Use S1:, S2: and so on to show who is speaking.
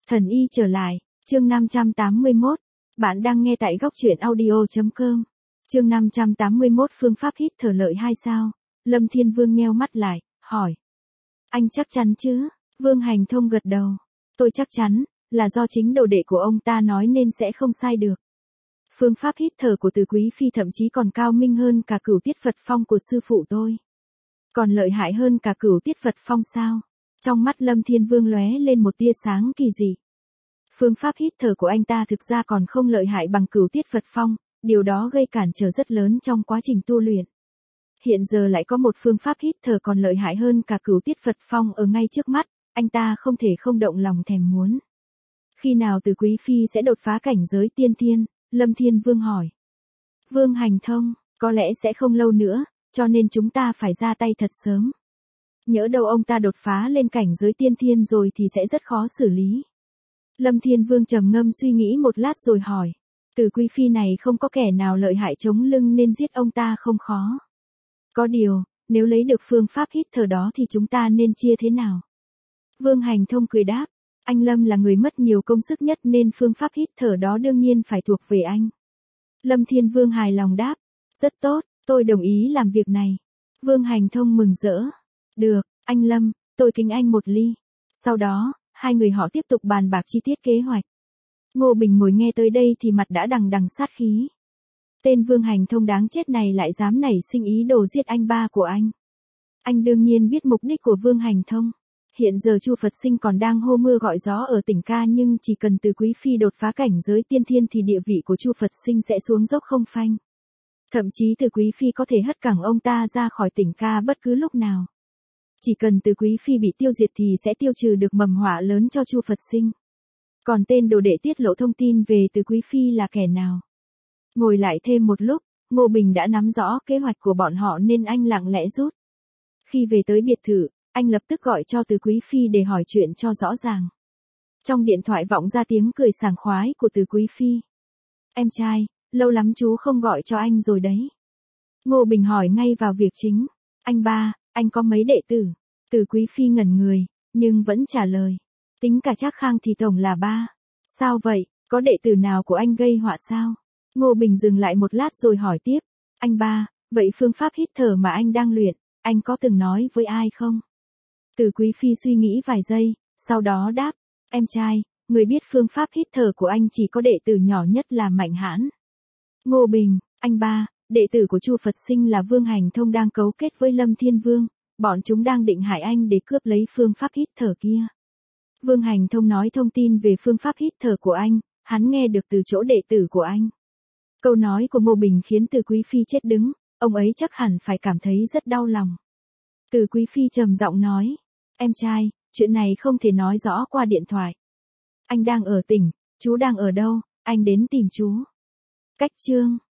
S1: Thần y trở lại, chương 581. Bạn đang nghe tại góc truyện audio.com. Chương 581 phương pháp hít thở lợi 2 sao. Lâm Thiên Vương nheo mắt lại, hỏi. Anh chắc chắn chứ? Vương Hành Thông gật đầu. Tôi chắc chắn, là do chính đồ đệ của ông ta nói nên sẽ không sai được. Phương pháp hít thở của Từ Quý Phi thậm chí còn cao minh hơn cả Cửu Tiết Phật Phong của sư phụ tôi. Còn lợi hại hơn cả Cửu Tiết Phật Phong sao? Trong mắt Lâm Thiên Vương lóe lên một tia sáng kỳ dị. Phương pháp hít thở của anh ta thực ra còn không lợi hại bằng Cửu Tiết Phật Phong, điều đó gây cản trở rất lớn trong quá trình tu luyện. Hiện giờ lại có một phương pháp hít thở còn lợi hại hơn cả Cửu Tiết Phật Phong ở ngay trước mắt, anh ta không thể không động lòng thèm muốn. Khi nào Từ Quý Phi sẽ đột phá cảnh giới tiên thiên? Lâm Thiên Vương hỏi. Vương Hành Thông, có lẽ sẽ không lâu nữa, cho nên chúng ta phải ra tay thật sớm. Nhỡ đâu ông ta đột phá lên cảnh giới tiên thiên rồi thì sẽ rất khó xử lý. Lâm Thiên Vương trầm ngâm suy nghĩ một lát rồi hỏi. Từ Quý Phi này không có kẻ nào lợi hại chống lưng nên giết ông ta không khó. Có điều, nếu lấy được phương pháp hít thở đó thì chúng ta nên chia thế nào? Vương Hành Thông cười đáp. Anh Lâm là người mất nhiều công sức nhất nên phương pháp hít thở đó đương nhiên phải thuộc về anh. Lâm Thiên Vương hài lòng đáp. Rất tốt, tôi đồng ý làm việc này. Vương Hành Thông mừng rỡ. Được, anh Lâm, tôi kính anh một ly. Sau đó, hai người họ tiếp tục bàn bạc chi tiết kế hoạch. Ngô Bình ngồi nghe tới đây thì mặt đã đằng đằng sát khí. Tên Vương Hành Thông đáng chết này lại dám nảy sinh ý đồ giết anh ba của anh. Anh đương nhiên biết mục đích của Vương Hành Thông. Hiện giờ Chu Phật Sinh còn đang hô mưa gọi gió ở tỉnh ca nhưng chỉ cần Từ Quý Phi đột phá cảnh giới tiên thiên thì địa vị của Chu Phật Sinh sẽ xuống dốc không phanh. Thậm chí Từ Quý Phi có thể hất cẳng ông ta ra khỏi tỉnh ca bất cứ lúc nào. Chỉ cần Từ Quý Phi bị tiêu diệt thì sẽ tiêu trừ được mầm họa lớn cho Chu Phật Sinh. Còn tên đồ đệ tiết lộ thông tin về Từ Quý Phi là kẻ nào? Ngồi lại thêm một lúc, Ngô Bình đã nắm rõ kế hoạch của bọn họ nên anh lặng lẽ rút. Khi về tới biệt thự, anh lập tức gọi cho Từ Quý Phi để hỏi chuyện cho rõ ràng. Trong điện thoại vọng ra tiếng cười sảng khoái của Từ Quý Phi. Em trai, lâu lắm chú không gọi cho anh rồi đấy. Ngô Bình hỏi ngay vào việc chính. Anh ba, anh có mấy đệ tử? Từ Quý Phi ngẩn người, nhưng vẫn trả lời. Tính cả Trác Khang thì tổng là 3. Sao vậy, có đệ tử nào của anh gây họa sao? Ngô Bình dừng lại một lát rồi hỏi tiếp. Anh ba, vậy phương pháp hít thở mà anh đang luyện, anh có từng nói với ai không? Từ Quý Phi suy nghĩ vài giây, sau đó đáp. Em trai, người biết phương pháp hít thở của anh chỉ có đệ tử nhỏ nhất là Mạnh Hãn. Ngô Bình, anh ba, đệ tử của Chu Phật Sinh là Vương Hành Thông đang cấu kết với Lâm Thiên Vương, bọn chúng đang định hại anh để cướp lấy phương pháp hít thở kia. Vương Hành Thông nói thông tin về phương pháp hít thở của anh, hắn nghe được từ chỗ đệ tử của anh. Câu nói của Ngô Bình khiến Từ Quý Phi chết đứng, ông ấy chắc hẳn phải cảm thấy rất đau lòng. Từ Quý Phi trầm giọng nói. Em trai, chuyện này không thể nói rõ qua điện thoại. Anh đang ở tỉnh, chú đang ở đâu, anh đến tìm chú. Cách chương.